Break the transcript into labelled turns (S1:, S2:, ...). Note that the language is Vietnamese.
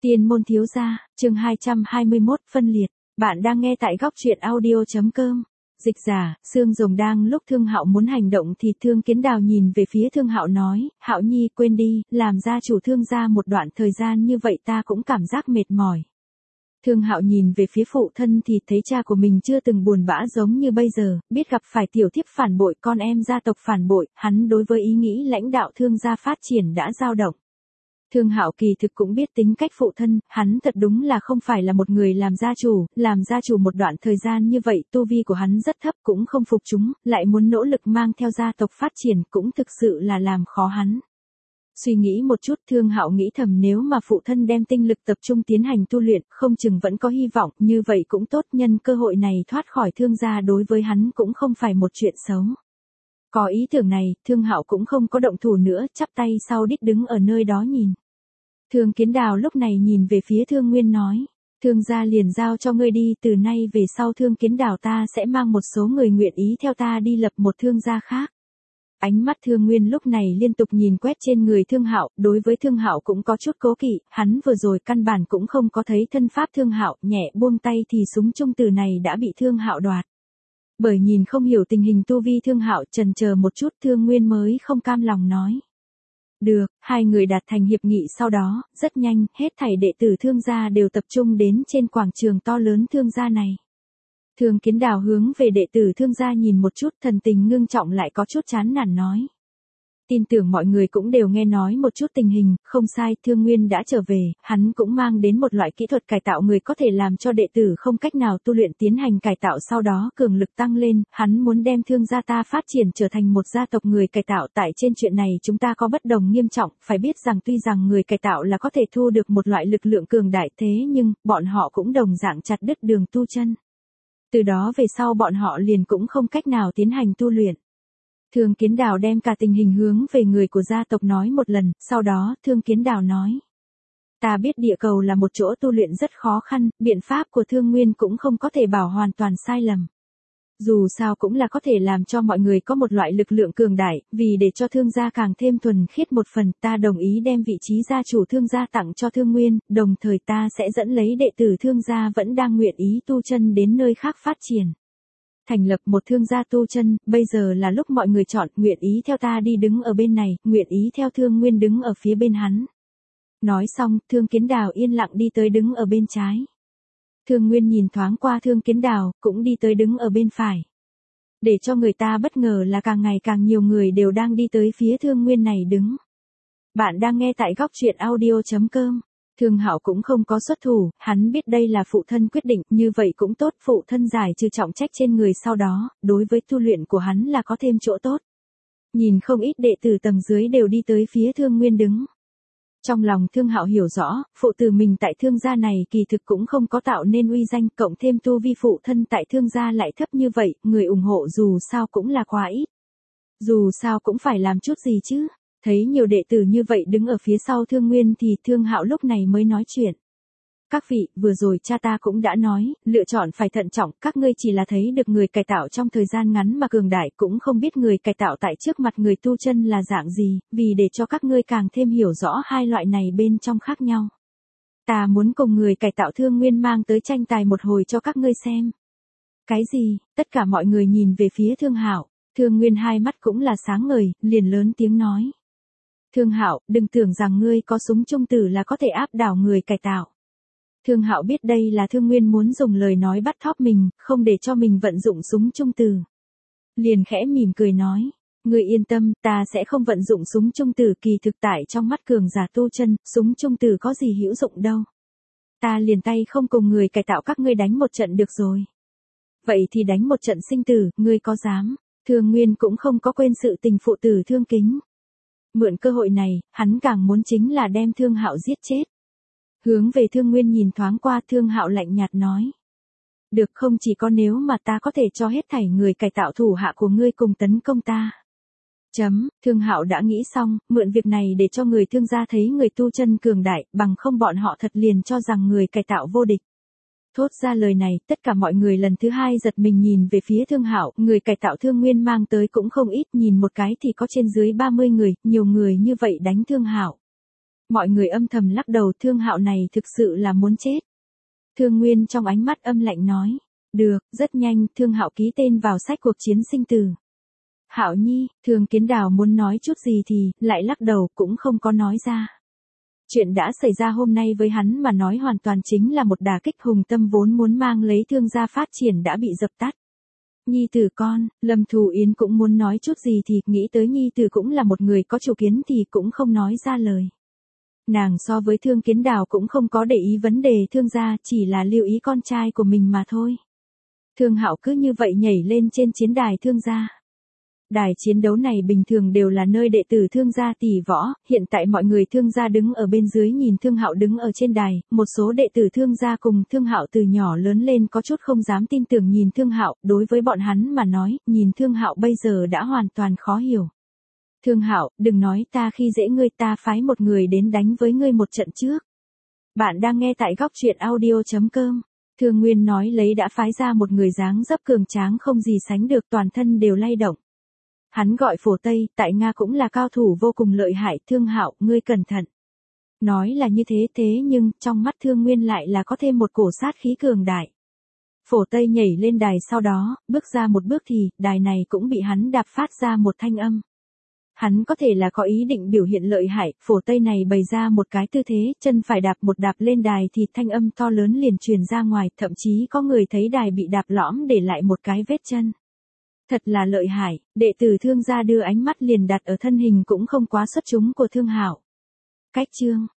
S1: Tiên môn thiếu gia, chương 221 phân liệt. Bạn đang nghe tại góc truyện audio.com. Dịch giả, Sương Rồng đang lúc Thương Hạo muốn hành động thì Thương Kiến Đào nhìn về phía Thương Hạo nói, Hạo Nhi quên đi, làm gia chủ Thương gia một đoạn thời gian như vậy ta cũng cảm giác mệt mỏi. Thương Hạo nhìn về phía phụ thân thì thấy cha của mình chưa từng buồn bã giống như bây giờ, biết gặp phải tiểu thiếp phản bội con em gia tộc phản bội, hắn đối với ý nghĩ lãnh đạo Thương gia phát triển đã dao động. Thương Hạo kỳ thực cũng biết tính cách phụ thân, hắn thật đúng là không phải là một người làm gia chủ một đoạn thời gian như vậy, tu vi của hắn rất thấp cũng không phục chúng, lại muốn nỗ lực mang theo gia tộc phát triển cũng thực sự là làm khó hắn. Suy nghĩ một chút Thương Hạo nghĩ thầm nếu mà phụ thân đem tinh lực tập trung tiến hành tu luyện, không chừng vẫn có hy vọng, như vậy cũng tốt, nhân cơ hội này thoát khỏi Thương gia đối với hắn cũng không phải một chuyện xấu. Có ý tưởng này, Thương Hạo cũng không có động thủ nữa, chắp tay sau đít đứng ở nơi đó nhìn. Thương Kiến Đào lúc này nhìn về phía Thương Nguyên nói, Thương gia liền giao cho ngươi đi, từ nay về sau Thương Kiến Đào ta sẽ mang một số người nguyện ý theo ta đi lập một thương gia khác. Ánh mắt Thương Nguyên lúc này liên tục nhìn quét trên người Thương Hạo, đối với Thương Hạo cũng có chút cố kỵ, hắn vừa rồi căn bản cũng không có thấy thân pháp Thương Hạo, nhẹ buông tay thì súng trung từ này đã bị Thương Hạo đoạt. Bởi nhìn không hiểu tình hình tu vi Thương Hạo, chần chờ một chút Thương Nguyên mới không cam lòng nói. Được, hai người đạt thành hiệp nghị sau đó, rất nhanh, hết thảy đệ tử Thương gia đều tập trung đến trên quảng trường to lớn Thương gia này. Thương Kiến Đào hướng về đệ tử Thương gia nhìn một chút, thần tình ngưng trọng lại có chút chán nản nói. Tin tưởng mọi người cũng đều nghe nói một chút tình hình, không sai, Thương Nguyên đã trở về, hắn cũng mang đến một loại kỹ thuật cải tạo người có thể làm cho đệ tử không cách nào tu luyện tiến hành cải tạo sau đó cường lực tăng lên, hắn muốn đem Thương gia ta phát triển trở thành một gia tộc người cải tạo. Tại trên chuyện này chúng ta có bất đồng nghiêm trọng, phải biết rằng tuy rằng người cải tạo là có thể thu được một loại lực lượng cường đại thế nhưng, bọn họ cũng đồng dạng chặt đứt đường tu chân. Từ đó về sau bọn họ liền cũng không cách nào tiến hành tu luyện. Thương Kiến Đào đem cả tình hình hướng về người của gia tộc nói một lần, sau đó Thương Kiến Đào nói. Ta biết địa cầu là một chỗ tu luyện rất khó khăn, biện pháp của Thương Nguyên cũng không có thể bảo hoàn toàn sai lầm. Dù sao cũng là có thể làm cho mọi người có một loại lực lượng cường đại, vì để cho Thương gia càng thêm thuần khiết một phần, ta đồng ý đem vị trí gia chủ Thương gia tặng cho Thương Nguyên, đồng thời ta sẽ dẫn lấy đệ tử Thương gia vẫn đang nguyện ý tu chân đến nơi khác phát triển. Thành lập một thương gia tu chân, bây giờ là lúc mọi người chọn, nguyện ý theo ta đi đứng ở bên này, nguyện ý theo Thương Nguyên đứng ở phía bên hắn. Nói xong, Thương Kiến Đào yên lặng đi tới đứng ở bên trái. Thương Nguyên nhìn thoáng qua Thương Kiến Đào, cũng đi tới đứng ở bên phải. Để cho người ta bất ngờ là càng ngày càng nhiều người đều đang đi tới phía Thương Nguyên này đứng. Bạn đang nghe tại góc truyện audio.com. Thương Hạo cũng không có xuất thủ, hắn biết đây là phụ thân quyết định, như vậy cũng tốt, phụ thân giải trừ trọng trách trên người sau đó, đối với tu luyện của hắn là có thêm chỗ tốt. Nhìn không ít đệ tử tầng dưới đều đi tới phía Thương Nguyên đứng. Trong lòng Thương Hạo hiểu rõ, phụ tử mình tại Thương gia này kỳ thực cũng không có tạo nên uy danh, cộng thêm tu vi phụ thân tại Thương gia lại thấp như vậy, người ủng hộ dù sao cũng là quá ít. Dù sao cũng phải làm chút gì chứ. Thấy nhiều đệ tử như vậy đứng ở phía sau Thương Nguyên thì Thương Hạo lúc này mới nói chuyện. Các vị, vừa rồi cha ta cũng đã nói, lựa chọn phải thận trọng, các ngươi chỉ là thấy được người cải tạo trong thời gian ngắn mà cường đại, cũng không biết người cải tạo tại trước mặt người tu chân là dạng gì, vì để cho các ngươi càng thêm hiểu rõ hai loại này bên trong khác nhau. Ta muốn cùng người cải tạo Thương Nguyên mang tới tranh tài một hồi cho các ngươi xem. Cái gì? Tất cả mọi người nhìn về phía Thương Hạo, Thương Nguyên hai mắt cũng là sáng ngời, liền lớn tiếng nói. Thương Hạo, đừng tưởng rằng ngươi có súng trung tử là có thể áp đảo người cải tạo. Thương Hạo biết đây là Thương Nguyên muốn dùng lời nói bắt thóp mình, không để cho mình vận dụng súng trung tử. Liền khẽ mỉm cười nói, ngươi yên tâm, ta sẽ không vận dụng súng trung tử, kỳ thực tại trong mắt cường giả tu chân, súng trung tử có gì hữu dụng đâu. Ta liền tay không cùng người cải tạo các ngươi đánh một trận được rồi. Vậy thì đánh một trận sinh tử, ngươi có dám? Thương Nguyên cũng không có quên sự tình phụ tử Thương Kính. Mượn cơ hội này, hắn càng muốn chính là đem Thương Hạo giết chết. Hướng về Thương Nguyên nhìn thoáng qua, Thương Hạo lạnh nhạt nói. Được, không chỉ có nếu mà ta có thể cho hết thảy người cải tạo thủ hạ của ngươi cùng tấn công ta. Thương Hạo đã nghĩ xong, mượn việc này để cho người Thương gia thấy người tu chân cường đại, bằng không bọn họ thật liền cho rằng người cải tạo vô địch. Thốt ra lời này, tất cả mọi người lần thứ hai giật mình nhìn về phía Thương Hạo, người cải tạo Thương Nguyên mang tới cũng không ít, nhìn một cái thì có trên dưới 30 người, nhiều người như vậy đánh Thương Hạo. Mọi người âm thầm lắc đầu, Thương Hạo này thực sự là muốn chết. Thương Nguyên trong ánh mắt âm lạnh nói. Được, rất nhanh, Thương Hạo ký tên vào sách cuộc chiến sinh tử. Hạo Nhi, Thương Kiến Đào muốn nói chút gì thì, lại lắc đầu, cũng không có nói ra. Chuyện đã xảy ra hôm nay với hắn mà nói hoàn toàn chính là một đả kích, hùng tâm vốn muốn mang lấy Thương gia phát triển đã bị dập tắt. Nhi tử con, Lâm Thù Yến cũng muốn nói chút gì thì nghĩ tới Nhi tử cũng là một người có chủ kiến thì cũng không nói ra lời. Nàng so với Thương Kiến Đào cũng không có để ý vấn đề Thương gia, chỉ là lưu ý con trai của mình mà thôi. Thương Hạo cứ như vậy nhảy lên trên chiến đài Thương gia. Đài chiến đấu này bình thường đều là nơi đệ tử Thương gia tỷ võ, hiện tại mọi người Thương gia đứng ở bên dưới nhìn Thương Hạo đứng ở trên đài, một số đệ tử Thương gia cùng Thương Hạo từ nhỏ lớn lên có chút không dám tin tưởng nhìn Thương Hạo, đối với bọn hắn mà nói, nhìn Thương Hạo bây giờ đã hoàn toàn khó hiểu. Thương Hạo, đừng nói ta khi dễ ngươi, ta phái một người đến đánh với ngươi một trận trước. Bạn đang nghe tại góc truyện audio.com. Thương Nguyên nói lấy đã phái ra một người dáng dấp cường tráng không gì sánh được, toàn thân đều lay động. Hắn gọi Phổ Tây, tại Nga cũng là cao thủ vô cùng lợi hại, Thương Hạo, ngươi cẩn thận. Nói là như thế nhưng, trong mắt Thương Nguyên lại là có thêm một cổ sát khí cường đại. Phổ Tây nhảy lên đài sau đó, bước ra một bước thì, đài này cũng bị hắn đạp phát ra một thanh âm. Hắn có thể là có ý định biểu hiện lợi hại, Phổ Tây này bày ra một cái tư thế, chân phải đạp một đạp lên đài thì thanh âm to lớn liền truyền ra ngoài, thậm chí có người thấy đài bị đạp lõm để lại một cái vết chân. Thật là lợi hại, đệ tử Thương gia đưa ánh mắt liền đặt ở thân hình cũng không quá xuất chúng của Thương Hạo. Cách chương